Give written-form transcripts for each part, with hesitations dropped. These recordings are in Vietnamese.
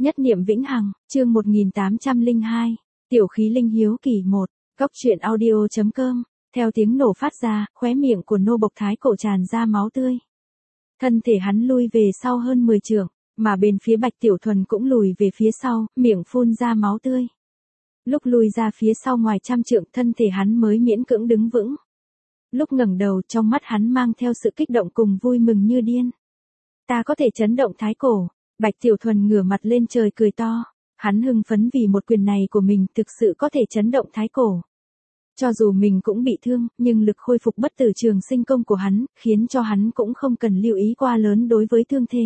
Nhất niệm vĩnh hằng, chương 1802, Tiểu khí linh hiếu kỳ 1, Cốc truyện audio.com, theo tiếng nổ phát ra, khóe miệng của nô bộc thái cổ tràn ra máu tươi. Thân thể hắn lui về sau hơn 10 trượng, mà bên phía Bạch Tiểu Thuần cũng lùi về phía sau, miệng phun ra máu tươi. Lúc lùi ra phía sau ngoài trăm trượng, thân thể hắn mới miễn cưỡng đứng vững. Lúc ngẩng đầu, trong mắt hắn mang theo sự kích động cùng vui mừng như điên. Ta có thể chấn động thái cổ. Bạch Tiểu Thuần ngửa mặt lên trời cười to, hắn hưng phấn vì một quyền này của mình thực sự có thể chấn động thái cổ. Cho dù mình cũng bị thương, nhưng lực khôi phục bất tử trường sinh công của hắn, khiến cho hắn cũng không cần lưu ý quá lớn đối với thương thế.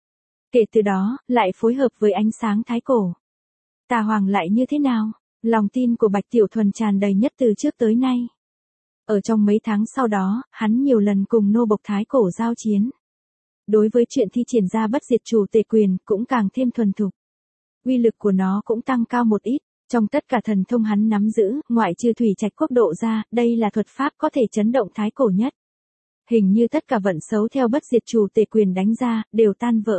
Kể từ đó, lại phối hợp với ánh sáng thái cổ. Tà Hoàng lại như thế nào? Lòng tin của Bạch Tiểu Thuần tràn đầy nhất từ trước tới nay. Ở trong mấy tháng sau đó, hắn nhiều lần cùng nô bộc thái cổ giao chiến. Đối với chuyện thi triển ra bất diệt chủ tể quyền cũng càng thêm thuần thục. Uy lực của nó cũng tăng cao một ít, trong tất cả thần thông hắn nắm giữ, ngoại trừ thủy trạch quốc độ ra, đây là thuật pháp có thể chấn động thái cổ nhất. Hình như tất cả vận xấu theo bất diệt chủ tể quyền đánh ra, đều tan vỡ.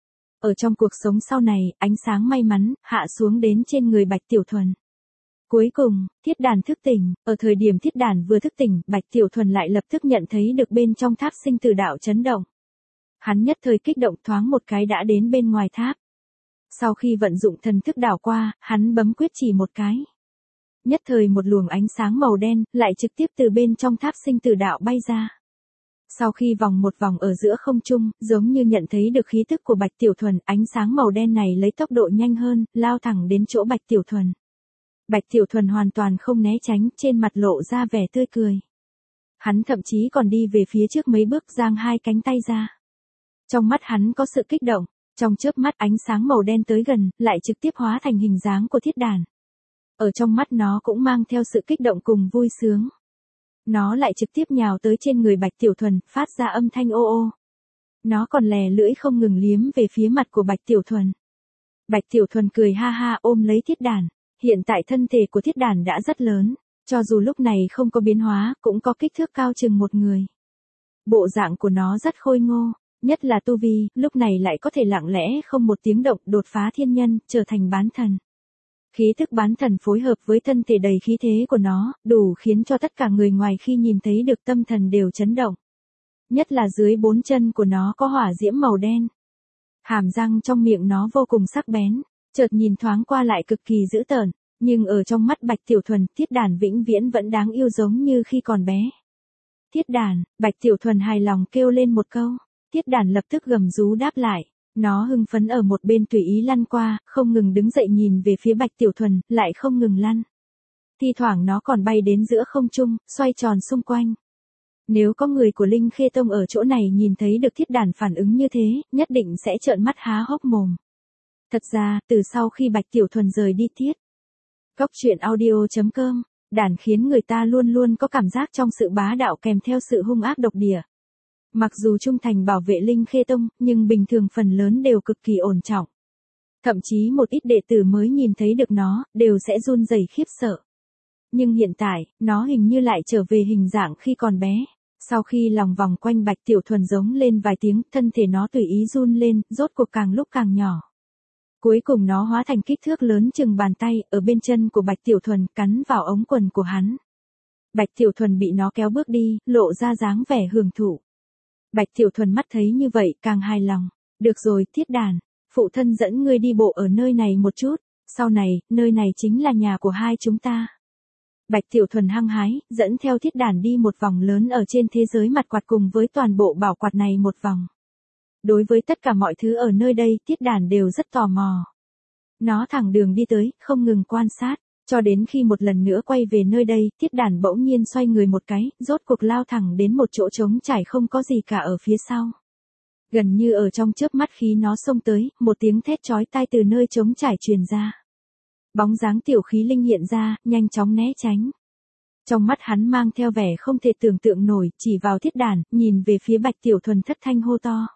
Ở trong cuộc sống sau này, ánh sáng may mắn, hạ xuống đến trên người Bạch Tiểu Thuần. Cuối cùng, thiết đàn thức tỉnh, ở thời điểm thiết đàn vừa thức tỉnh, Bạch Tiểu Thuần lại lập tức nhận thấy được bên trong tháp sinh tử đạo chấn động. Hắn nhất thời kích động thoáng một cái đã đến bên ngoài tháp. Sau khi vận dụng thần thức đảo qua, hắn bấm quyết chỉ một cái. Nhất thời một luồng ánh sáng màu đen, lại trực tiếp từ bên trong tháp sinh tử đạo bay ra. Sau khi vòng một vòng ở giữa không trung, giống như nhận thấy được khí tức của Bạch Tiểu Thuần, ánh sáng màu đen này lấy tốc độ nhanh hơn, lao thẳng đến chỗ Bạch Tiểu Thuần. Bạch Tiểu Thuần hoàn toàn không né tránh, trên mặt lộ ra vẻ tươi cười. Hắn thậm chí còn đi về phía trước mấy bước giang hai cánh tay ra. Trong mắt hắn có sự kích động, trong chớp mắt ánh sáng màu đen tới gần, lại trực tiếp hóa thành hình dáng của thiết đàn. Ở trong mắt nó cũng mang theo sự kích động cùng vui sướng. Nó lại trực tiếp nhào tới trên người Bạch Tiểu Thuần, phát ra âm thanh ô ô. Nó còn lè lưỡi không ngừng liếm về phía mặt của Bạch Tiểu Thuần. Bạch Tiểu Thuần cười ha ha ôm lấy thiết đàn. Hiện tại thân thể của thiết đàn đã rất lớn, cho dù lúc này không có biến hóa, cũng có kích thước cao chừng một người. Bộ dạng của nó rất khôi ngô. Nhất là tu vi, lúc này lại có thể lặng lẽ không một tiếng động đột phá thiên nhân, trở thành bán thần. Khí thức bán thần phối hợp với thân thể đầy khí thế của nó, đủ khiến cho tất cả người ngoài khi nhìn thấy được tâm thần đều chấn động. Nhất là dưới bốn chân của nó có hỏa diễm màu đen. Hàm răng trong miệng nó vô cùng sắc bén, chợt nhìn thoáng qua lại cực kỳ dữ tợn, nhưng ở trong mắt Bạch Tiểu Thuần, thiết đàn vĩnh viễn vẫn đáng yêu giống như khi còn bé. Thiết đàn, Bạch Tiểu Thuần hài lòng kêu lên một câu. Thiết đàn lập tức gầm rú đáp lại, nó hưng phấn ở một bên tùy ý lăn qua, không ngừng đứng dậy nhìn về phía Bạch Tiểu Thuần, lại không ngừng lăn. Thi thoảng nó còn bay đến giữa không trung, xoay tròn xung quanh. Nếu có người của Linh Khê Tông ở chỗ này nhìn thấy được thiết đàn phản ứng như thế, nhất định sẽ trợn mắt há hốc mồm. Thật ra, từ sau khi Bạch Tiểu Thuần rời đi thiết, Cốc truyện audio.com, đàn khiến người ta luôn luôn có cảm giác trong sự bá đạo kèm theo sự hung ác độc địa. Mặc dù trung thành bảo vệ Linh Khê Tông, nhưng bình thường phần lớn đều cực kỳ ổn trọng. Thậm chí một ít đệ tử mới nhìn thấy được nó, đều sẽ run rẩy khiếp sợ. Nhưng hiện tại, nó hình như lại trở về hình dạng khi còn bé. Sau khi lòng vòng quanh Bạch Tiểu Thuần giống lên vài tiếng, thân thể nó tùy ý run lên, rốt cuộc càng lúc càng nhỏ. Cuối cùng nó hóa thành kích thước lớn chừng bàn tay, ở bên chân của Bạch Tiểu Thuần, cắn vào ống quần của hắn. Bạch Tiểu Thuần bị nó kéo bước đi, lộ ra dáng vẻ hưởng thụ. Bạch Tiểu Thuần mắt thấy như vậy càng hài lòng. Được rồi, thiết đàn, phụ thân dẫn ngươi đi bộ ở nơi này một chút, sau này, nơi này chính là nhà của hai chúng ta. Bạch Tiểu Thuần hăng hái, dẫn theo thiết đàn đi một vòng lớn ở trên thế giới mặt quạt cùng với toàn bộ bảo quạt này một vòng. Đối với tất cả mọi thứ ở nơi đây, thiết đàn đều rất tò mò. Nó thẳng đường đi tới, không ngừng quan sát. Cho đến khi một lần nữa quay về nơi đây, thiết đàn bỗng nhiên xoay người một cái, rốt cuộc lao thẳng đến một chỗ trống trải không có gì cả ở phía sau. Gần như ở trong chớp mắt khi nó xông tới, một tiếng thét chói tai từ nơi trống trải truyền ra. Bóng dáng tiểu khí linh hiện ra, nhanh chóng né tránh. Trong mắt hắn mang theo vẻ không thể tưởng tượng nổi, chỉ vào thiết đàn, nhìn về phía Bạch Tiểu Thuần thất thanh hô to.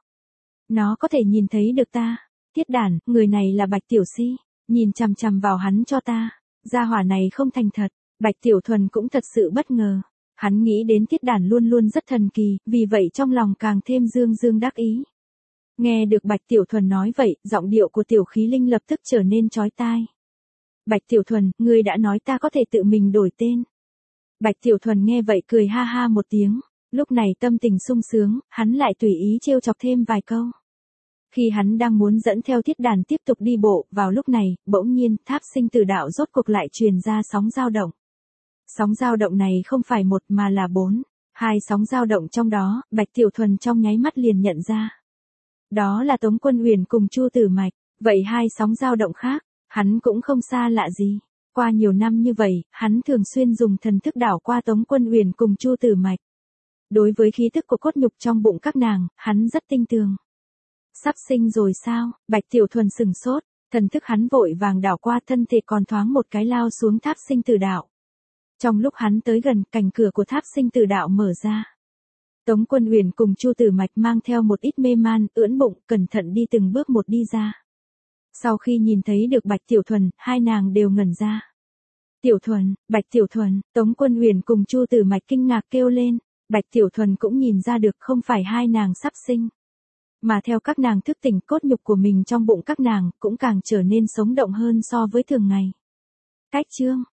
Nó có thể nhìn thấy được ta. Thiết đàn, người này là Bạch Tiểu Si, nhìn chằm chằm vào hắn cho ta. Gia hỏa này không thành thật, Bạch Tiểu Thuần cũng thật sự bất ngờ. Hắn nghĩ đến thiết đàn luôn luôn rất thần kỳ, vì vậy trong lòng càng thêm dương dương đắc ý. Nghe được Bạch Tiểu Thuần nói vậy, giọng điệu của Tiểu Khí Linh lập tức trở nên chói tai. Bạch Tiểu Thuần, ngươi đã nói ta có thể tự mình đổi tên. Bạch Tiểu Thuần nghe vậy cười ha ha một tiếng, lúc này tâm tình sung sướng, hắn lại tùy ý trêu chọc thêm vài câu. Khi hắn đang muốn dẫn theo Thiết Đàn tiếp tục đi bộ, vào lúc này, bỗng nhiên, tháp sinh tử đạo rốt cuộc lại truyền ra sóng dao động. Sóng dao động này không phải một mà là 4, 2 sóng dao động trong đó, Bạch Tiểu Thuần trong nháy mắt liền nhận ra. Đó là Tống Quân Huyền cùng Chu Tử Mạch, vậy 2 sóng dao động khác, hắn cũng không xa lạ gì. Qua nhiều năm như vậy, hắn thường xuyên dùng thần thức đảo qua Tống Quân Huyền cùng Chu Tử Mạch. Đối với khí thức của cốt nhục trong bụng các nàng, hắn rất tinh tường. Sắp sinh rồi sao? Bạch Tiểu Thuần sừng sốt, thần thức hắn vội vàng đảo qua thân thể còn thoáng một cái lao xuống tháp sinh tử đạo. Trong lúc hắn tới gần, cành cửa của tháp sinh tử đạo mở ra. Tống Quân Huyền cùng Chu Tử Mạch mang theo một ít mê man, ưỡn bụng, cẩn thận đi từng bước một đi ra. Sau khi nhìn thấy được Bạch Tiểu Thuần, hai nàng đều ngẩn ra. Tiểu Thuần, Bạch Tiểu Thuần, Tống Quân Huyền cùng Chu Tử Mạch kinh ngạc kêu lên. Bạch Tiểu Thuần cũng nhìn ra được không phải hai nàng sắp sinh. Mà theo các nàng thức tỉnh, cốt nhục của mình trong bụng các nàng cũng càng trở nên sống động hơn so với thường ngày. Cách chương